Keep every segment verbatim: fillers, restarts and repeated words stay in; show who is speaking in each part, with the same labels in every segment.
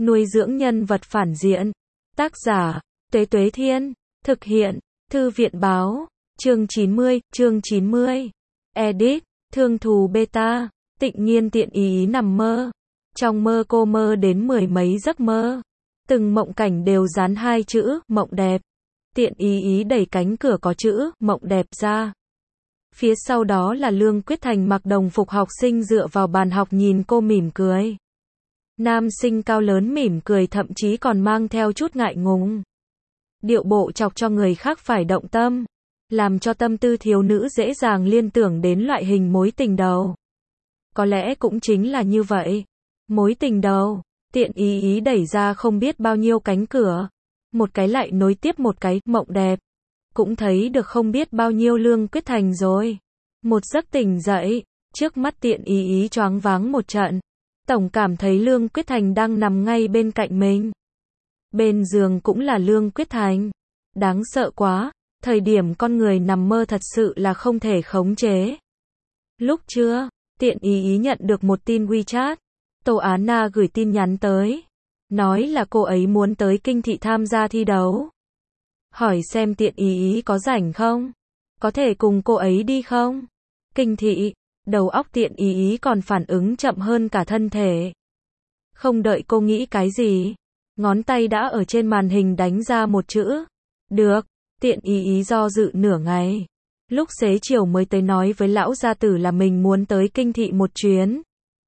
Speaker 1: Nuôi dưỡng nhân vật phản diện. Tác giả, Tuế Tuế Thiên. Thực hiện, Thư viện Báo. Chương chín mươi, chương chín mươi. Edit, Thương Thù Beta. Tịnh Nhiên tiện ý ý nằm mơ. Trong mơ cô mơ đến mười mấy giấc mơ. Từng mộng cảnh đều dán hai chữ, mộng đẹp. Tiện ý ý đẩy cánh cửa có chữ, mộng đẹp ra. Phía sau đó là Lương Quyết Thành mặc đồng phục học sinh dựa vào bàn học nhìn cô mỉm cười. Nam sinh cao lớn mỉm cười thậm chí còn mang theo chút ngại ngùng. Điệu bộ chọc cho người khác phải động tâm. Làm cho tâm tư thiếu nữ dễ dàng liên tưởng đến loại hình mối tình đầu. Có lẽ cũng chính là như vậy. Mối tình đầu, tiện ý ý đẩy ra không biết bao nhiêu cánh cửa. Một cái lại nối tiếp một cái, mộng đẹp. Cũng thấy được không biết bao nhiêu Lương Quyết Thành rồi. Một giấc tỉnh dậy, trước mắt tiện ý ý choáng váng một trận. Tổng cảm thấy Lương Quyết Thành đang nằm ngay bên cạnh mình. Bên giường cũng là Lương Quyết Thành. Đáng sợ quá, thời điểm con người nằm mơ thật sự là không thể khống chế. Lúc trưa, tiện ý ý nhận được một tin WeChat. Tô Á Na gửi tin nhắn tới. Nói là cô ấy muốn tới Kinh Thị tham gia thi đấu. Hỏi xem tiện ý ý có rảnh không? Có thể cùng cô ấy đi không? Kinh Thị, đầu óc tiện ý ý còn phản ứng chậm hơn cả thân thể. Không đợi cô nghĩ cái gì. Ngón tay đã ở trên màn hình đánh ra một chữ. Được, tiện ý ý do dự nửa ngày. Lúc xế chiều mới tới nói với lão gia tử là mình muốn tới Kinh Thị một chuyến.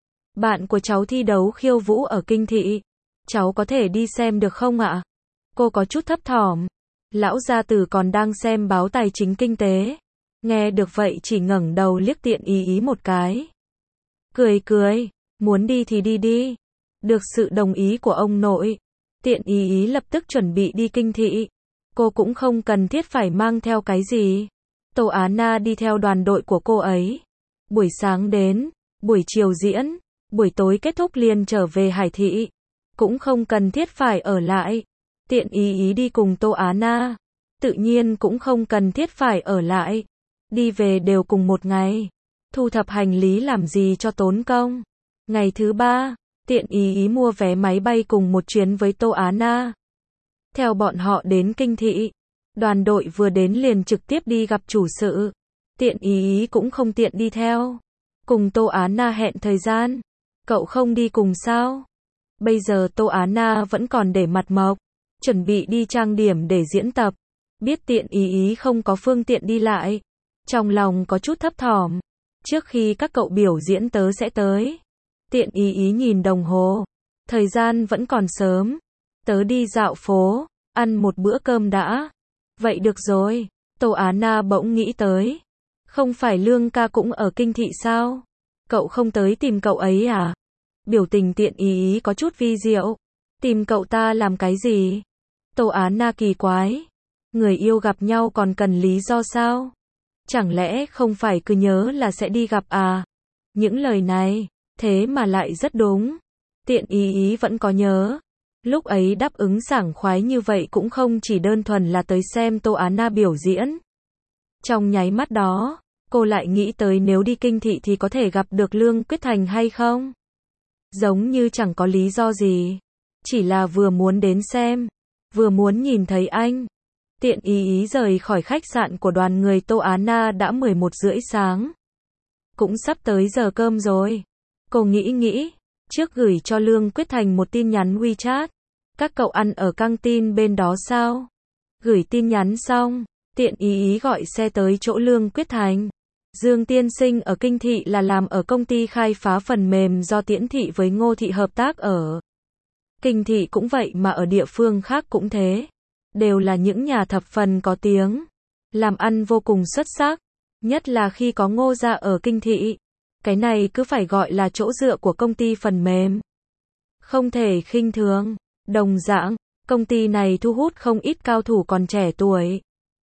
Speaker 1: Bạn của cháu thi đấu khiêu vũ ở Kinh Thị. Cháu có thể đi xem được không ạ? Cô có chút thấp thỏm. Lão gia tử còn đang xem báo tài chính kinh tế. Nghe được vậy chỉ ngẩng đầu liếc tiện ý ý một cái. Cười cười, muốn đi thì đi đi. Được sự đồng ý của ông nội. Tiện ý ý lập tức chuẩn bị đi Kinh Thị. Cô cũng không cần thiết phải mang theo cái gì. Tô Á Na đi theo đoàn đội của cô ấy. Buổi sáng đến, buổi chiều diễn, buổi tối kết thúc liền trở về Hải Thị. Cũng không cần thiết phải ở lại. Tiện ý ý đi cùng Tô Á Na. Tự nhiên cũng không cần thiết phải ở lại. Đi về đều cùng một ngày. Thu thập hành lý làm gì cho tốn công. Ngày thứ ba, tiện ý ý mua vé máy bay cùng một chuyến với Tô Á Na. Theo bọn họ đến Kinh Thị. Đoàn đội vừa đến liền trực tiếp đi gặp chủ sự. Tiện ý ý cũng không tiện đi theo. Cùng Tô Á Na hẹn thời gian. Cậu không đi cùng sao? Bây giờ Tô Á Na vẫn còn để mặt mộc. Chuẩn bị đi trang điểm để diễn tập. Biết tiện ý ý không có phương tiện đi lại. Trong lòng có chút thấp thỏm. Trước khi các cậu biểu diễn tớ sẽ tới. Tiện ý ý nhìn đồng hồ. Thời gian vẫn còn sớm. Tớ đi dạo phố. Ăn một bữa cơm đã. Vậy được rồi. Tô Á Na bỗng nghĩ tới. Không phải Lương ca cũng ở Kinh Thị sao? Cậu không tới tìm cậu ấy à? Biểu tình tiện ý ý có chút vi diệu. Tìm cậu ta làm cái gì? Tô Á Na kỳ quái. Người yêu gặp nhau còn cần lý do sao? Chẳng lẽ không phải cứ nhớ là sẽ đi gặp à? Những lời này, thế mà lại rất đúng. Tiện ý ý vẫn có nhớ. Lúc ấy đáp ứng sảng khoái như vậy cũng không chỉ đơn thuần là tới xem Tô Á Na biểu diễn. Trong nháy mắt đó, cô lại nghĩ tới nếu đi Kinh Thị thì có thể gặp được Lương Quyết Thành hay không? Giống như chẳng có lý do gì. Chỉ là vừa muốn đến xem. Vừa muốn nhìn thấy anh. Tiện ý ý rời khỏi khách sạn của đoàn người Tô Á Na đã mười một rưỡi sáng. Cũng sắp tới giờ cơm rồi. Cô nghĩ nghĩ. Trước gửi cho Lương Quyết Thành một tin nhắn WeChat. Các cậu ăn ở căng tin bên đó sao? Gửi tin nhắn xong. Tiện ý ý gọi xe tới chỗ Lương Quyết Thành. Dương tiên sinh ở Kinh Thị là làm ở công ty khai phá phần mềm do Tiễn Thị với Ngô Thị hợp tác ở. Kinh Thị cũng vậy mà ở địa phương khác cũng thế. Đều là những nhà thập phần có tiếng. Làm ăn vô cùng xuất sắc. Nhất là khi có Ngô gia ở Kinh Thị. Cái này cứ phải gọi là chỗ dựa của công ty phần mềm. Không thể khinh thường. Đồng dạng, công ty này thu hút không ít cao thủ còn trẻ tuổi.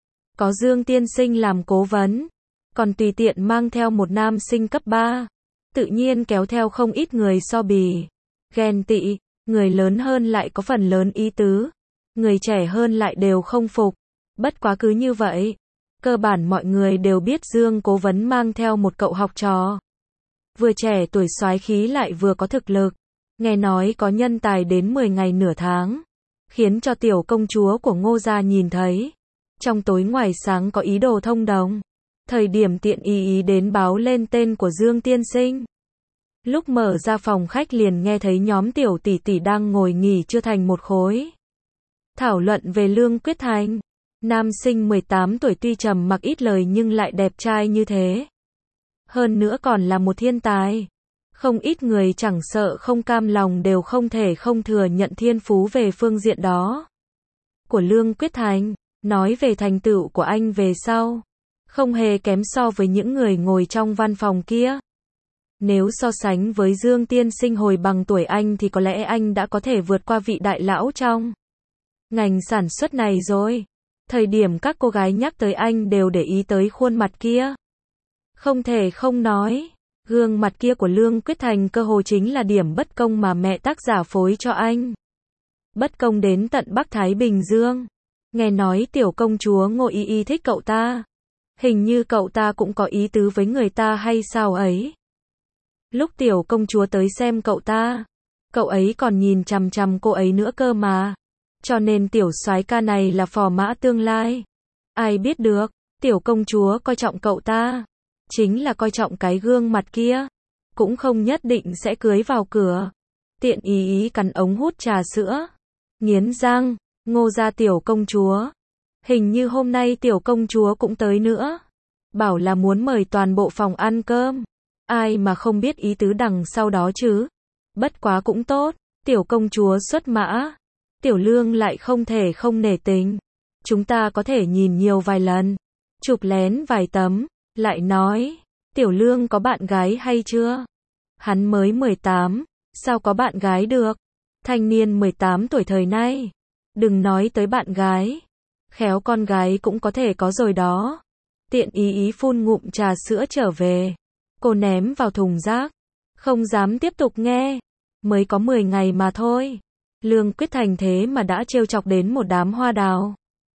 Speaker 1: Có Dương tiên sinh làm cố vấn. Còn tùy tiện mang theo một nam sinh cấp ba. Tự nhiên kéo theo không ít người so bì. Ghen tị. Người lớn hơn lại có phần lớn ý tứ. Người trẻ hơn lại đều không phục. Bất quá cứ như vậy. Cơ bản mọi người đều biết Dương cố vấn mang theo một cậu học trò. Vừa trẻ tuổi soái khí lại vừa có thực lực. Nghe nói có nhân tài đến mười ngày nửa tháng, khiến cho tiểu công chúa của Ngô gia nhìn thấy. Trong tối ngoài sáng có ý đồ thông đồng. Thời điểm Tiện Y Y đến báo lên tên của Dương tiên sinh. Lúc mở ra phòng khách liền nghe thấy nhóm tiểu tỷ tỷ đang ngồi nghỉ chưa thành một khối. Thảo luận về Lương Quyết Thành. Nam sinh mười tám tuổi tuy trầm mặc ít lời nhưng lại đẹp trai như thế. Hơn nữa còn là một thiên tài. Không ít người chẳng sợ không cam lòng đều không thể không thừa nhận thiên phú về phương diện đó. Của Lương Quyết Thành, nói về thành tựu của anh về sau. Không hề kém so với những người ngồi trong văn phòng kia. Nếu so sánh với Dương tiên sinh hồi bằng tuổi anh thì có lẽ anh đã có thể vượt qua vị đại lão trong ngành sản xuất này rồi. Thời điểm các cô gái nhắc tới anh đều để ý tới khuôn mặt kia. Không thể không nói, gương mặt kia của Lương Quyết Thành cơ hồ chính là điểm bất công mà mẹ tác giả phối cho anh. Bất công đến tận Bắc Thái Bình Dương. Nghe nói tiểu công chúa Ngô Y Y thích cậu ta. Hình như cậu ta cũng có ý tứ với người ta hay sao ấy. Lúc tiểu công chúa tới xem cậu ta, cậu ấy còn nhìn chằm chằm cô ấy nữa cơ mà. Cho nên tiểu soái ca này là phò mã tương lai. Ai biết được, tiểu công chúa coi trọng cậu ta, chính là coi trọng cái gương mặt kia, cũng không nhất định sẽ cưới vào cửa. Tiện Y Y cắn ống hút trà sữa, nghiến răng, Ngô gia tiểu công chúa. Hình như hôm nay tiểu công chúa cũng tới nữa. Bảo là muốn mời toàn bộ phòng ăn cơm. Ai mà không biết ý tứ đằng sau đó chứ. Bất quá cũng tốt, tiểu công chúa xuất mã. Tiểu Lương lại không thể không nể tình. Chúng ta có thể nhìn nhiều vài lần, chụp lén vài tấm. Lại nói, Tiểu Lương có bạn gái hay chưa? Hắn mới mười tám, sao có bạn gái được? Thanh niên mười tám tuổi thời nay, đừng nói tới bạn gái, khéo con gái cũng có thể có rồi đó. Tiện Y Y phun ngụm trà sữa trở về, cô ném vào thùng rác, không dám tiếp tục nghe. Mới có mười ngày mà thôi, Lương Quyết Thành thế mà đã trêu chọc đến một đám hoa đào.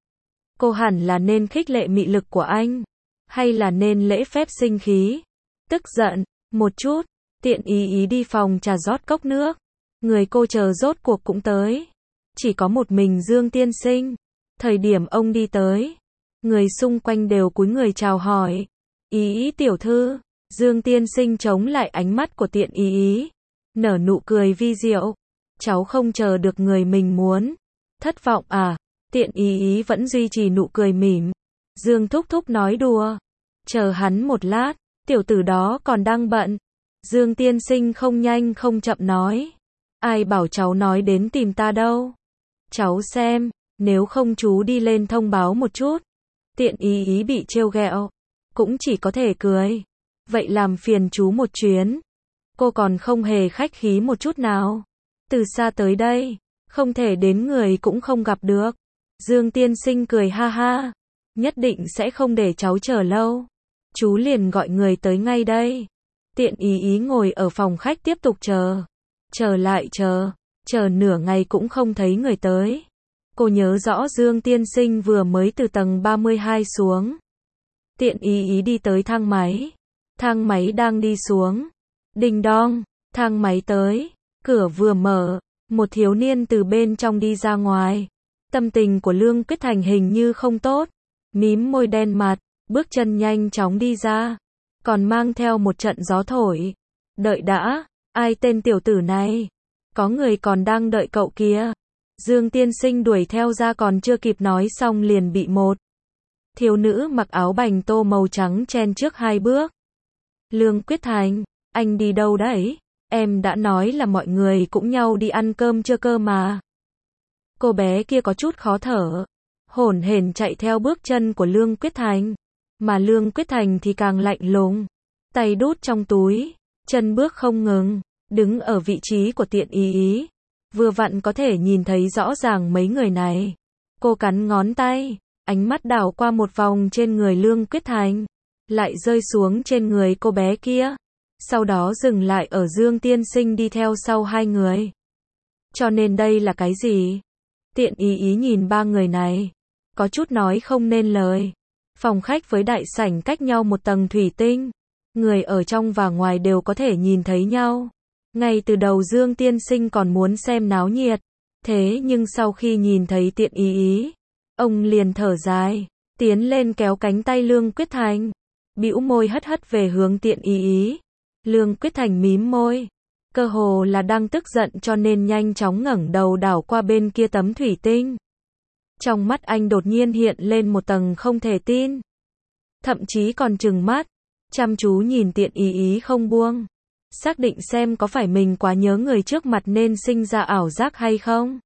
Speaker 1: Cô hẳn là nên khích lệ mị lực của anh, hay là nên lễ phép sinh khí? Tức giận một chút, Tiện Y Y đi phòng trà rót cốc nước. Người cô chờ rốt cuộc cũng tới. Chỉ có một mình Dương tiên sinh. Thời điểm ông đi tới, người xung quanh đều cúi người chào hỏi. Y Y tiểu thư. Dương tiên sinh chống lại ánh mắt của Tiện Y Y, nở nụ cười vi diệu. Cháu không chờ được người mình muốn. Thất vọng à? Tiện Y Y vẫn duy trì nụ cười mỉm. Dương thúc thúc nói đùa. Chờ hắn một lát, tiểu tử đó còn đang bận. Dương tiên sinh không nhanh không chậm nói. Ai bảo cháu nói đến tìm ta đâu. Cháu xem, nếu không chú đi lên thông báo một chút. Tiện Y Y bị trêu ghẹo, cũng chỉ có thể cười. Vậy làm phiền chú một chuyến. Cô còn không hề khách khí một chút nào. Từ xa tới đây, không thể đến người cũng không gặp được. Dương tiên sinh cười ha ha. Nhất định sẽ không để cháu chờ lâu. Chú liền gọi người tới ngay đây. Tiện Y Y ngồi ở phòng khách tiếp tục chờ. Chờ lại chờ. Chờ nửa ngày cũng không thấy người tới. Cô nhớ rõ Dương tiên sinh vừa mới từ tầng ba mươi hai xuống. Tiện Y Y đi tới thang máy. Thang máy đang đi xuống. Đinh đong, thang máy tới. Cửa vừa mở, một thiếu niên từ bên trong đi ra ngoài. Tâm tình của Lương Quyết Thành hình như không tốt. Mím môi đen mặt, bước chân nhanh chóng đi ra. Còn mang theo một trận gió thổi. Đợi đã, ai tên tiểu tử này? Có người còn đang đợi cậu kia. Dương tiên sinh đuổi theo ra còn chưa kịp nói xong liền bị một thiếu nữ mặc áo bành tô màu trắng chen trước hai bước. Lương Quyết Thành, anh đi đâu đấy? Em đã nói là mọi người cũng nhau đi ăn cơm chưa cơ mà. Cô bé kia có chút khó thở, hổn hển chạy theo bước chân của Lương Quyết Thành. Mà Lương Quyết Thành thì càng lạnh lùng, tay đút trong túi, chân bước không ngừng, đứng ở vị trí của Tiện Y Y. Vừa vặn có thể nhìn thấy rõ ràng mấy người này. Cô cắn ngón tay, ánh mắt đảo qua một vòng trên người Lương Quyết Thành, lại rơi xuống trên người cô bé kia. Sau đó dừng lại ở Dương tiên sinh đi theo sau hai người. Cho nên đây là cái gì? Tiện Y Y nhìn ba người này, có chút nói không nên lời. Phòng khách với đại sảnh cách nhau một tầng thủy tinh. Người ở trong và ngoài đều có thể nhìn thấy nhau. Ngay từ đầu Dương tiên sinh còn muốn xem náo nhiệt, thế nhưng sau khi nhìn thấy Tiện Y Y, ông liền thở dài, tiến lên kéo cánh tay Lương Quyết Thành, bĩu môi hất hất về hướng Tiện Y Y. Lương Quyết Thành mím môi, cơ hồ là đang tức giận cho nên nhanh chóng ngẩng đầu đảo qua bên kia tấm thủy tinh. Trong mắt anh đột nhiên hiện lên một tầng không thể tin, thậm chí còn trừng mắt, chăm chú nhìn Tiện Y Y không buông, xác định xem có phải mình quá nhớ người trước mặt nên sinh ra ảo giác hay không?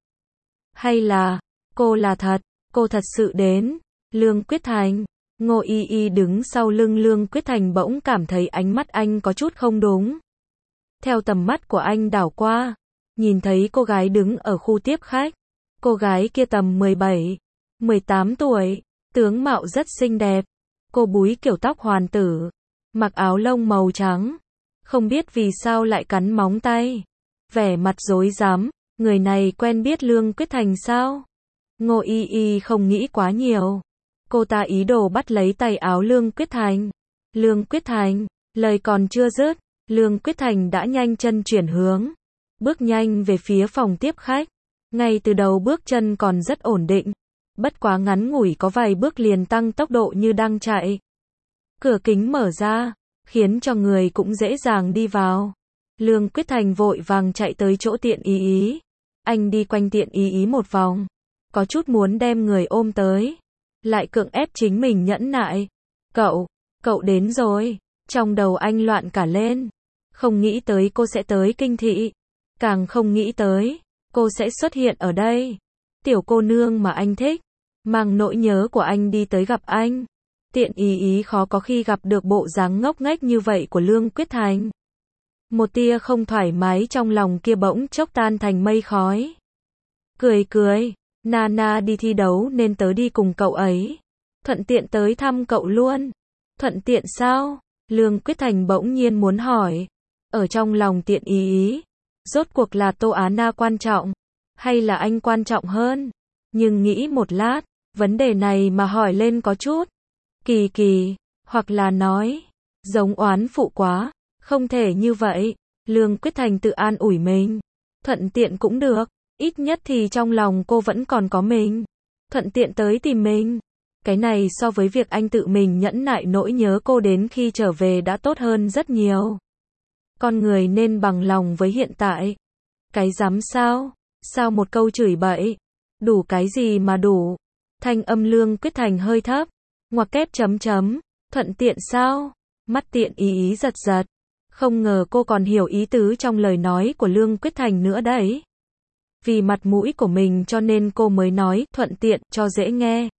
Speaker 1: Hay là, cô là thật, cô thật sự đến. Lương Quyết Thành, Ngô Y Y đứng sau lưng Lương Quyết Thành bỗng cảm thấy ánh mắt anh có chút không đúng. Theo tầm mắt của anh đảo qua, nhìn thấy cô gái đứng ở khu tiếp khách. Cô gái kia tầm mười bảy, mười tám tuổi, tướng mạo rất xinh đẹp. Cô búi kiểu tóc hoàn tử, mặc áo lông màu trắng. Không biết vì sao lại cắn móng tay. Vẻ mặt rối rắm, người này quen biết Lương Quyết Thành sao? Ngô Y Y không nghĩ quá nhiều. Cô ta ý đồ bắt lấy tay áo Lương Quyết Thành. Lương Quyết Thành, lời còn chưa dứt, Lương Quyết Thành đã nhanh chân chuyển hướng, bước nhanh về phía phòng tiếp khách. Ngay từ đầu bước chân còn rất ổn định, bất quá ngắn ngủi có vài bước liền tăng tốc độ như đang chạy. Cửa kính mở ra, khiến cho người cũng dễ dàng đi vào. Lương Quyết Thành vội vàng chạy tới chỗ Tiện Y Y. Anh đi quanh Tiện Y Y một vòng, có chút muốn đem người ôm tới, lại cưỡng ép chính mình nhẫn nại. Cậu, cậu đến rồi. Trong đầu anh loạn cả lên. Không nghĩ tới cô sẽ tới kinh thị, càng không nghĩ tới cô sẽ xuất hiện ở đây. Tiểu cô nương mà anh thích, mang nỗi nhớ của anh đi tới gặp anh. Tiện Y Y khó có khi gặp được bộ dáng ngốc nghếch như vậy của Lương Quyết Thành. Một tia không thoải mái trong lòng kia bỗng chốc tan thành mây khói. Cười cười, Nana đi thi đấu nên tớ đi cùng cậu ấy. Thuận tiện tới thăm cậu luôn. Thuận tiện sao? Lương Quyết Thành bỗng nhiên muốn hỏi. Ở trong lòng Tiện Y Y, rốt cuộc là Tô Á Na quan trọng, hay là anh quan trọng hơn? Nhưng nghĩ một lát, vấn đề này mà hỏi lên có chút kỳ kỳ, hoặc là nói, giống oán phụ quá, không thể như vậy. Lương Quyết Thành tự an ủi mình, thuận tiện cũng được, ít nhất thì trong lòng cô vẫn còn có mình, thuận tiện tới tìm mình. Cái này so với việc anh tự mình nhẫn nại nỗi nhớ cô đến khi trở về đã tốt hơn rất nhiều. Con người nên bằng lòng với hiện tại. Cái dám sao? Sao một câu chửi bậy? Đủ cái gì mà đủ? Thanh âm Lương Quyết Thành hơi thấp, ngoặc kép chấm chấm, thuận tiện sao? Mắt Tiện Y Y giật giật, không ngờ cô còn hiểu ý tứ trong lời nói của Lương Quyết Thành nữa đấy. Vì mặt mũi của mình cho nên cô mới nói thuận tiện cho dễ nghe.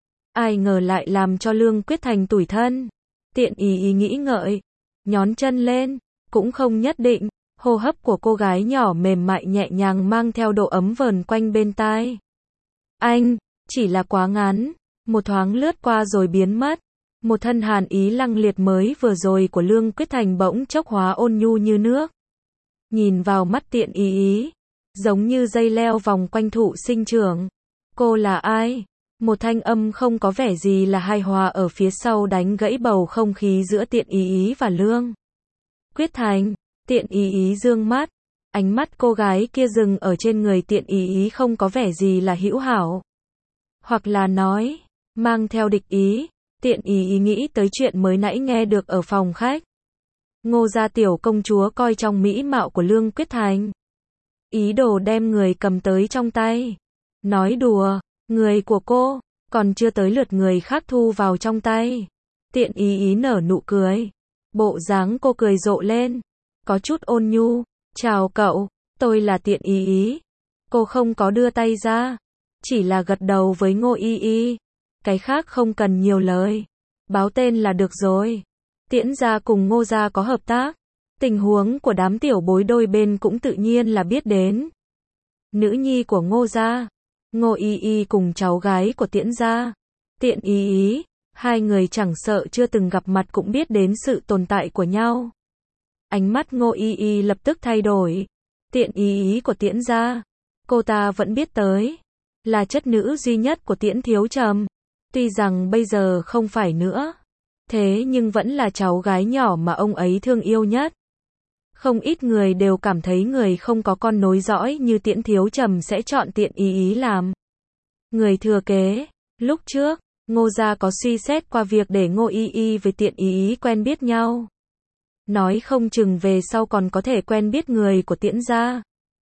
Speaker 1: Ai ngờ lại làm cho Lương Quyết Thành tủi thân. Tiện Y Y nghĩ ngợi, nhón chân lên, cũng không nhất định. Hô hấp của cô gái nhỏ mềm mại nhẹ nhàng mang theo độ ấm vờn quanh bên tai. Anh, chỉ là quá ngắn, một thoáng lướt qua rồi biến mất. Một thân hàn ý lăng liệt mới vừa rồi của Lương Quyết Thành bỗng chốc hóa ôn nhu như nước. Nhìn vào mắt Tiện Y Y, giống như dây leo vòng quanh thụ sinh trưởng. Cô là ai? Một thanh âm không có vẻ gì là hài hòa ở phía sau đánh gãy bầu không khí giữa Tiện Y Y và Lương Quyết Thành. Tiện Y Y dương mắt, ánh mắt cô gái kia dừng ở trên người Tiện Y Y không có vẻ gì là hữu hảo, hoặc là nói, mang theo địch ý. Tiện Y Y nghĩ tới chuyện mới nãy nghe được ở phòng khách. Ngô gia tiểu công chúa coi trong mỹ mạo của Lương Quyết Thành, ý đồ đem người cầm tới trong tay. Nói đùa, người của cô, còn chưa tới lượt người khác thu vào trong tay. Tiện Y Y nở nụ cười, bộ dáng cô cười rộ lên, có chút ôn nhu. Chào cậu, tôi là Tiện Y Y. Cô không có đưa tay ra, chỉ là gật đầu với Ngô Y Y. Cái khác không cần nhiều lời, báo tên là được rồi. Tiễn gia cùng Ngô gia có hợp tác, tình huống của đám tiểu bối đôi bên cũng tự nhiên là biết đến. Nữ nhi của Ngô gia, Ngô Y Y cùng cháu gái của Tiễn gia, Tiện Y Y, hai người chẳng sợ chưa từng gặp mặt cũng biết đến sự tồn tại của nhau. Ánh mắt Ngô Y Y lập tức thay đổi. Tiện Y Y của Tiễn gia, cô ta vẫn biết tới, là chất nữ duy nhất của Tiễn Thiếu Trầm. Tuy rằng bây giờ không phải nữa, thế nhưng vẫn là cháu gái nhỏ mà ông ấy thương yêu nhất. Không ít người đều cảm thấy người không có con nối dõi như Tiễn Thiếu Trầm sẽ chọn Tiện Ý Ý làm người thừa kế. Lúc trước, Ngô gia có suy xét qua việc để Ngô Y Y với Tiện Ý Ý quen biết nhau. Nói không chừng về sau còn có thể quen biết người của Tiễn gia.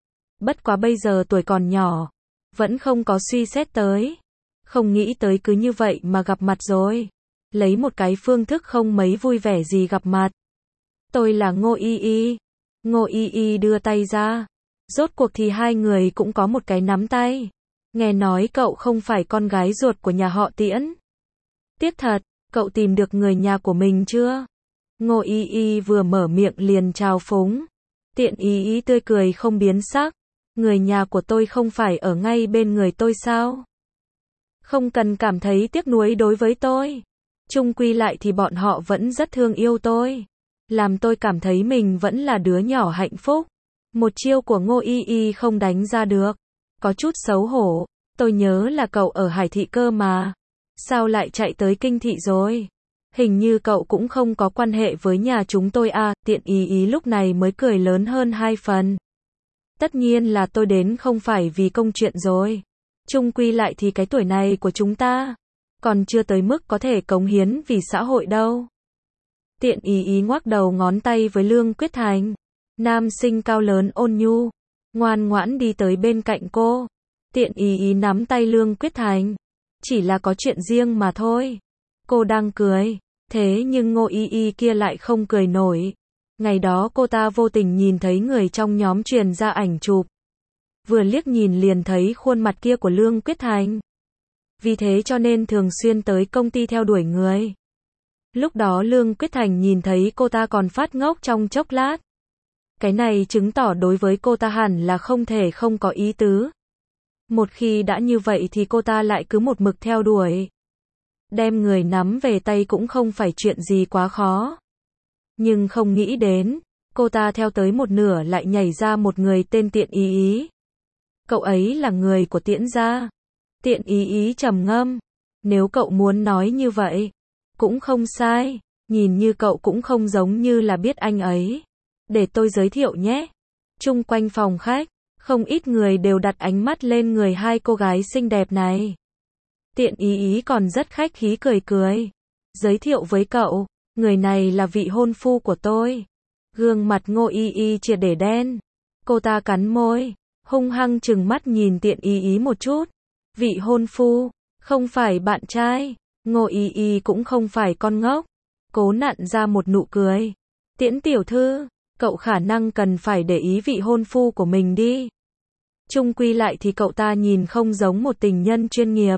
Speaker 1: Bất quá bây giờ tuổi còn nhỏ, vẫn không có suy xét tới. Không nghĩ tới cứ như vậy mà gặp mặt rồi. Lấy một cái phương thức không mấy vui vẻ gì gặp mặt. Tôi là Ngô Y Y. Ngô Y Y đưa tay ra. Rốt cuộc thì hai người cũng có một cái nắm tay. Nghe nói cậu không phải con gái ruột của nhà họ Tiễn. Tiếc thật, cậu tìm được người nhà của mình chưa? Ngô Y Y vừa mở miệng liền trào phúng. Tiện Ý Ý tươi cười không biến sắc. Người nhà của tôi không phải ở ngay bên người tôi sao? Không cần cảm thấy tiếc nuối đối với tôi. Chung quy lại thì bọn họ vẫn rất thương yêu tôi. Làm tôi cảm thấy mình vẫn là đứa nhỏ hạnh phúc. Một chiêu của Ngô Y Y không đánh ra được. Có chút xấu hổ. Tôi nhớ là cậu ở Hải Thị cơ mà. Sao lại chạy tới Kinh Thị rồi? Hình như cậu cũng không có quan hệ với nhà chúng tôi à. Tiện Ý Ý lúc này mới cười lớn hơn hai phần. Tất nhiên là tôi đến không phải vì công chuyện rồi. Chung quy lại thì cái tuổi này của chúng ta còn chưa tới mức có thể cống hiến vì xã hội đâu. Tiện Ý Ý ngoắc đầu ngón tay với Lương Quyết Thành. Nam sinh cao lớn ôn nhu, ngoan ngoãn đi tới bên cạnh cô. Tiện Ý Ý nắm tay Lương Quyết Thành. Chỉ là có chuyện riêng mà thôi. Cô đang cười, thế nhưng Ngô Y Y kia lại không cười nổi. Ngày đó cô ta vô tình nhìn thấy người trong nhóm truyền ra ảnh chụp. Vừa liếc nhìn liền thấy khuôn mặt kia của Lương Quyết Thành. Vì thế cho nên thường xuyên tới công ty theo đuổi người. Lúc đó Lương Quyết Thành nhìn thấy cô ta còn phát ngốc trong chốc lát. Cái này chứng tỏ đối với cô ta hẳn là không thể không có ý tứ. Một khi đã như vậy thì cô ta lại cứ một mực theo đuổi. Đem người nắm về tay cũng không phải chuyện gì quá khó. Nhưng không nghĩ đến, cô ta theo tới một nửa lại nhảy ra một người tên Tiện Ý Ý. Cậu ấy là người của Tiễn gia. Tiện Ý Ý trầm ngâm. Nếu cậu muốn nói như vậy, cũng không sai. Nhìn như cậu cũng không giống như là biết anh ấy. Để tôi giới thiệu nhé. Chung quanh phòng khách, không ít người đều đặt ánh mắt lên người hai cô gái xinh đẹp này. Tiện Ý Ý còn rất khách khí cười cười. Giới thiệu với cậu, người này là vị hôn phu của tôi. Gương mặt Ngô Y Y triệt để đen. Cô ta cắn môi, hung hăng trừng mắt nhìn Tiện Ý Ý một chút. Vị hôn phu, không phải bạn trai. Ngô Y Y cũng không phải con ngốc. Cố nặn ra một nụ cười. Tiễn tiểu thư, cậu khả năng cần phải để ý vị hôn phu của mình đi. Chung quy lại thì cậu ta nhìn không giống một tình nhân chuyên nghiệp.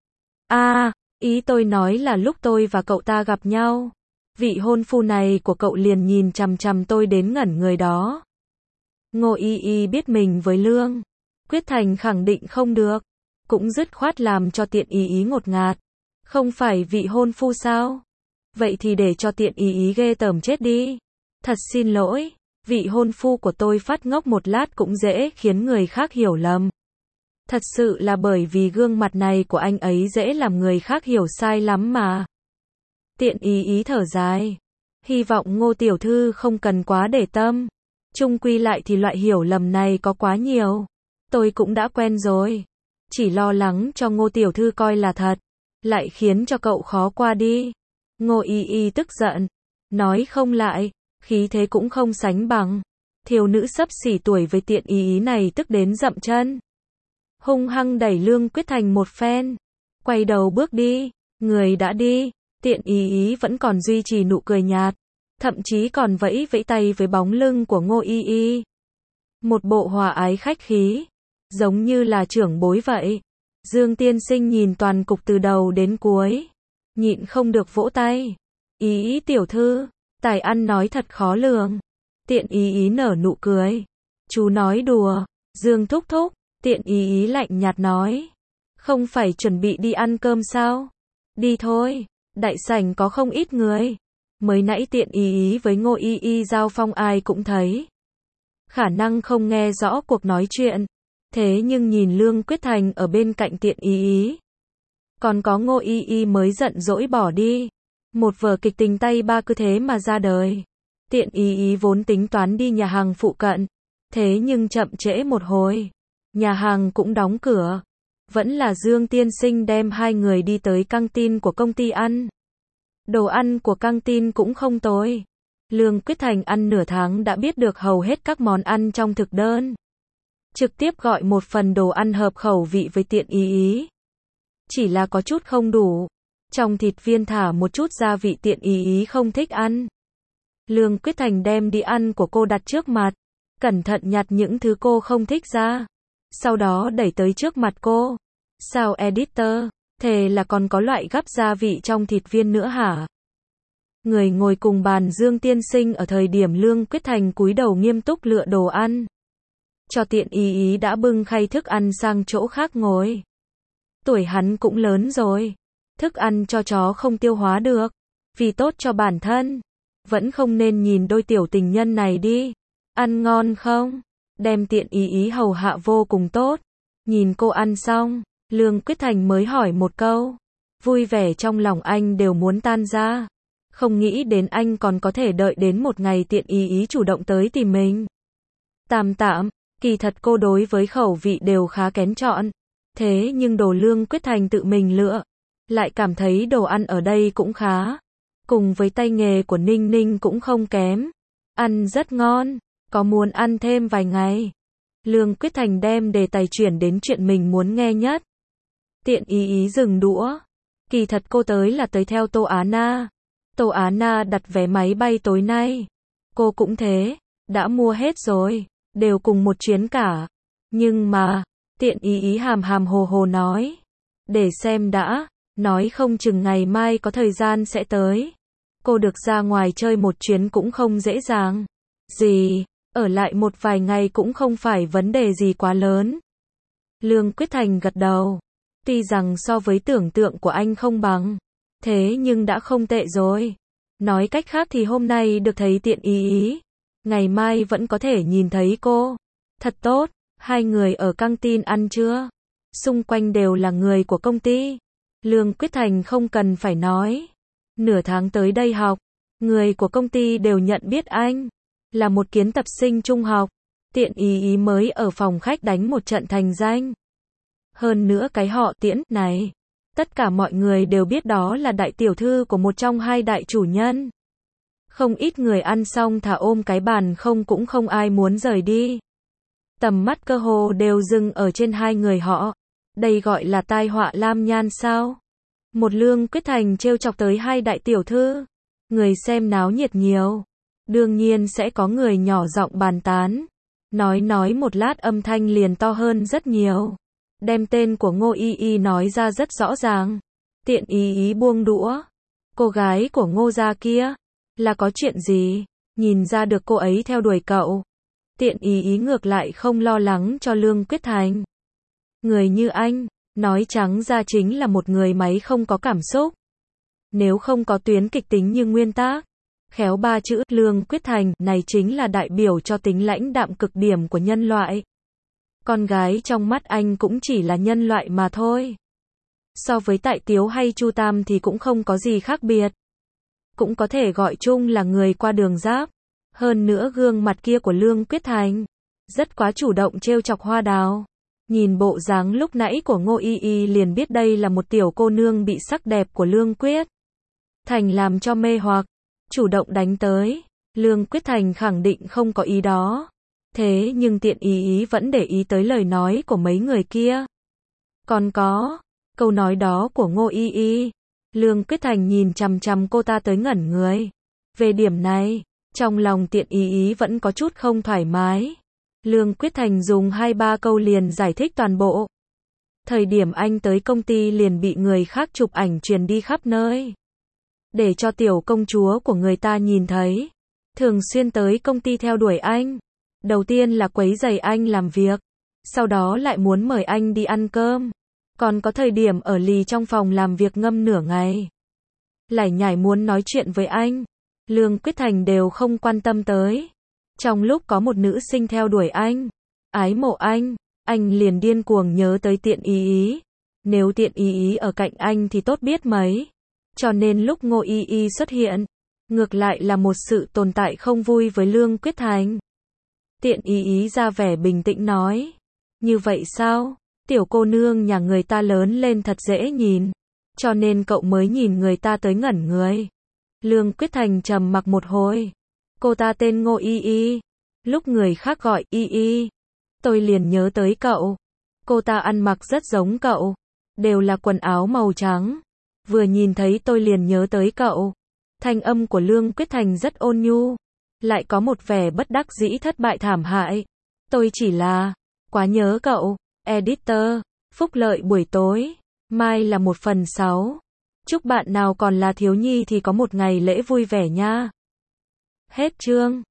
Speaker 1: À, ý tôi nói là lúc tôi và cậu ta gặp nhau, vị hôn phu này của cậu liền nhìn chằm chằm tôi đến ngẩn người đó. Ngô Y Y biết mình với Lương Quyết Thành khẳng định không được, cũng dứt khoát làm cho Tiện Ý Ý ngột ngạt. Không phải vị hôn phu sao? Vậy thì để cho Tiện Ý Ý ghê tởm chết đi. Thật xin lỗi, vị hôn phu của tôi phát ngốc một lát cũng dễ khiến người khác hiểu lầm. Thật sự là bởi vì gương mặt này của anh ấy dễ làm người khác hiểu sai lắm mà. Tiện Ý Ý thở dài. Hy vọng Ngô tiểu thư không cần quá để tâm. Chung quy lại thì loại hiểu lầm này có quá nhiều. Tôi cũng đã quen rồi. Chỉ lo lắng cho Ngô tiểu thư coi là thật, lại khiến cho cậu khó qua đi. Ngô Y Y tức giận. Nói không lại, khí thế cũng không sánh bằng. Thiếu nữ xấp xỉ tuổi với Tiện Ý Ý này tức đến dậm chân. Hung hăng đẩy Lương Quyết Thành một phen. Quay đầu bước đi. Người đã đi. Tiện Ý Ý vẫn còn duy trì nụ cười nhạt. Thậm chí còn vẫy vẫy tay với bóng lưng của Ngô Y Y. Một bộ hòa ái khách khí. Giống như là trưởng bối vậy. Dương tiên sinh nhìn toàn cục từ đầu đến cuối. Nhịn không được vỗ tay. Ý Ý tiểu thư, tài ăn nói thật khó lường. Tiện Ý Ý nở nụ cười. Chú nói đùa. Dương thúc thúc. Tiện Ý Ý lạnh nhạt nói. Không phải chuẩn bị đi ăn cơm sao? Đi thôi. Đại sảnh có không ít người. Mới nãy Tiện Ý Ý với Ngô Y Y giao phong ai cũng thấy. Khả năng không nghe rõ cuộc nói chuyện. Thế nhưng nhìn Lương Quyết Thành ở bên cạnh Tiện Ý Ý. Còn có Ngô Y Y mới giận dỗi bỏ đi. Một vở kịch tình tay ba cứ thế mà ra đời. Tiện ý ý vốn tính toán đi nhà hàng phụ cận, thế nhưng chậm trễ một hồi, nhà hàng cũng đóng cửa. Vẫn là Dương tiên sinh đem hai người đi tới căng tin của công ty ăn. Đồ ăn của căng tin cũng không tồi. Lương Quyết Thành ăn nửa tháng đã biết được hầu hết các món ăn trong thực đơn. Trực tiếp gọi một phần đồ ăn hợp khẩu vị với Tiện ý ý. Chỉ là có chút không đủ. Trong thịt viên thả một chút gia vị Tiện ý ý không thích ăn. Lương Quyết Thành đem đi ăn của cô đặt trước mặt. Cẩn thận nhặt những thứ cô không thích ra. Sau đó đẩy tới trước mặt cô. Sao editor, thề là còn có loại gắp gia vị trong thịt viên nữa hả? Người ngồi cùng bàn Dương tiên sinh ở thời điểm Lương Quyết Thành cúi đầu nghiêm túc lựa đồ ăn. Cho Tiện ý ý đã bưng khay thức ăn sang chỗ khác ngồi. Tuổi hắn cũng lớn rồi. Thức ăn cho chó không tiêu hóa được. Vì tốt cho bản thân. Vẫn không nên nhìn đôi tiểu tình nhân này đi. Ăn ngon không? Đem Tiện ý ý hầu hạ vô cùng tốt. Nhìn cô ăn xong, Lương Quyết Thành mới hỏi một câu. Vui vẻ trong lòng anh đều muốn tan ra. Không nghĩ đến anh còn có thể đợi đến một ngày Tiện ý ý chủ động tới tìm mình. Tạm tạm, kỳ thật cô đối với khẩu vị đều khá kén chọn. Thế nhưng đồ Lương Quyết Thành tự mình lựa. Lại cảm thấy đồ ăn ở đây cũng khá. Cùng với tay nghề của Ninh Ninh cũng không kém. Ăn rất ngon. Có muốn ăn thêm vài ngày? Lương Quyết Thành đem đề tài chuyển đến chuyện mình muốn nghe nhất. Tiện ý ý dừng đũa. Kỳ thật cô tới là tới theo Tô Á Na. Tô Á Na đặt vé máy bay tối nay. Cô cũng thế. Đã mua hết rồi. Đều cùng một chuyến cả. Nhưng mà, Tiện ý ý hàm hàm hồ hồ nói. Để xem đã. Nói không chừng ngày mai có thời gian sẽ tới. Cô được ra ngoài chơi một chuyến cũng không dễ dàng. Gì? Ở lại một vài ngày cũng không phải vấn đề gì quá lớn. Lương Quyết Thành gật đầu. Tuy rằng so với tưởng tượng của anh không bằng. Thế nhưng đã không tệ rồi. Nói cách khác thì hôm nay được thấy Tiện ý ý. Ngày mai vẫn có thể nhìn thấy cô. Thật tốt. Hai người ở căng tin ăn trưa. Xung quanh đều là người của công ty. Lương Quyết Thành không cần phải nói. Nửa tháng tới đây học. Người của công ty đều nhận biết anh. Là một kiến tập sinh trung học. Tiện ý ý mới ở phòng khách đánh một trận thành danh. Hơn nữa cái họ Tiễn này. Tất cả mọi người đều biết đó là đại tiểu thư của một trong hai đại chủ nhân. Không ít người ăn xong thả ôm cái bàn không cũng không ai muốn rời đi. Tầm mắt cơ hồ đều dừng ở trên hai người họ. Đây gọi là tai họa lam nhan sao? Một Lương Quyết Thành trêu chọc tới hai đại tiểu thư. Người xem náo nhiệt nhiều. Đương nhiên sẽ có người nhỏ giọng bàn tán. Nói nói một lát âm thanh liền to hơn rất nhiều. Đem tên của Ngô Y Y nói ra rất rõ ràng. Tiện ý ý buông đũa. Cô gái của Ngô gia kia. Là có chuyện gì? Nhìn ra được cô ấy theo đuổi cậu. Tiện ý ý ngược lại không lo lắng cho Lương Quyết Thành. Người như anh, nói trắng ra chính là một người máy không có cảm xúc. Nếu không có tuyến kịch tính như nguyên tác. Khéo ba chữ Lương Quyết Thành này chính là đại biểu cho tính lãnh đạm cực điểm của nhân loại. Con gái trong mắt anh cũng chỉ là nhân loại mà thôi. So với Tại Tiếu hay Chu Tam thì cũng không có gì khác biệt. Cũng có thể gọi chung là người qua đường giáp. Hơn nữa gương mặt kia của Lương Quyết Thành rất quá chủ động trêu chọc Hoa Đào. Nhìn bộ dáng lúc nãy của Ngô Y Y liền biết đây là một tiểu cô nương bị sắc đẹp của Lương Quyết Thành làm cho mê hoặc. Chủ động đánh tới. Lương Quyết Thành khẳng định không có ý đó. Thế nhưng Tiện ý ý vẫn để ý tới lời nói của mấy người kia. Còn có câu nói đó của Ngô Y Y. Lương Quyết Thành nhìn chằm chằm cô ta tới ngẩn người. Về điểm này, trong lòng Tiện ý ý vẫn có chút không thoải mái. Lương Quyết Thành dùng hai ba câu liền giải thích toàn bộ. Thời điểm anh tới công ty liền bị người khác chụp ảnh truyền đi khắp nơi. Để cho tiểu công chúa của người ta nhìn thấy. Thường xuyên tới công ty theo đuổi anh. Đầu tiên là quấy rầy anh làm việc. Sau đó lại muốn mời anh đi ăn cơm. Còn có thời điểm ở lì trong phòng làm việc ngâm nửa ngày. Lải nhải muốn nói chuyện với anh. Lương Quyết Thành đều không quan tâm tới. Trong lúc có một nữ sinh theo đuổi anh. Ái mộ anh. Anh liền điên cuồng nhớ tới Tiện ý ý. Nếu Tiện ý ý ở cạnh anh thì tốt biết mấy. Cho nên lúc Ngô Y Y xuất hiện. Ngược lại là một sự tồn tại không vui với Lương Quyết Thành. Tiện ý ý ra vẻ bình tĩnh nói. Như vậy sao? Tiểu cô nương nhà người ta lớn lên thật dễ nhìn. Cho nên cậu mới nhìn người ta tới ngẩn người. Lương Quyết Thành trầm mặc một hồi. Cô ta tên Ngô Y Y. Lúc người khác gọi Y Y, tôi liền nhớ tới cậu. Cô ta ăn mặc rất giống cậu. Đều là quần áo màu trắng. Vừa nhìn thấy tôi liền nhớ tới cậu. Thanh âm của Lương Quyết Thành rất ôn nhu. Lại có một vẻ bất đắc dĩ thất bại thảm hại. Tôi chỉ là quá nhớ cậu. Editor, phúc lợi buổi tối. Mai là một phần sáu. Chúc bạn nào còn là thiếu nhi thì có một ngày lễ vui vẻ nha. Hết chương.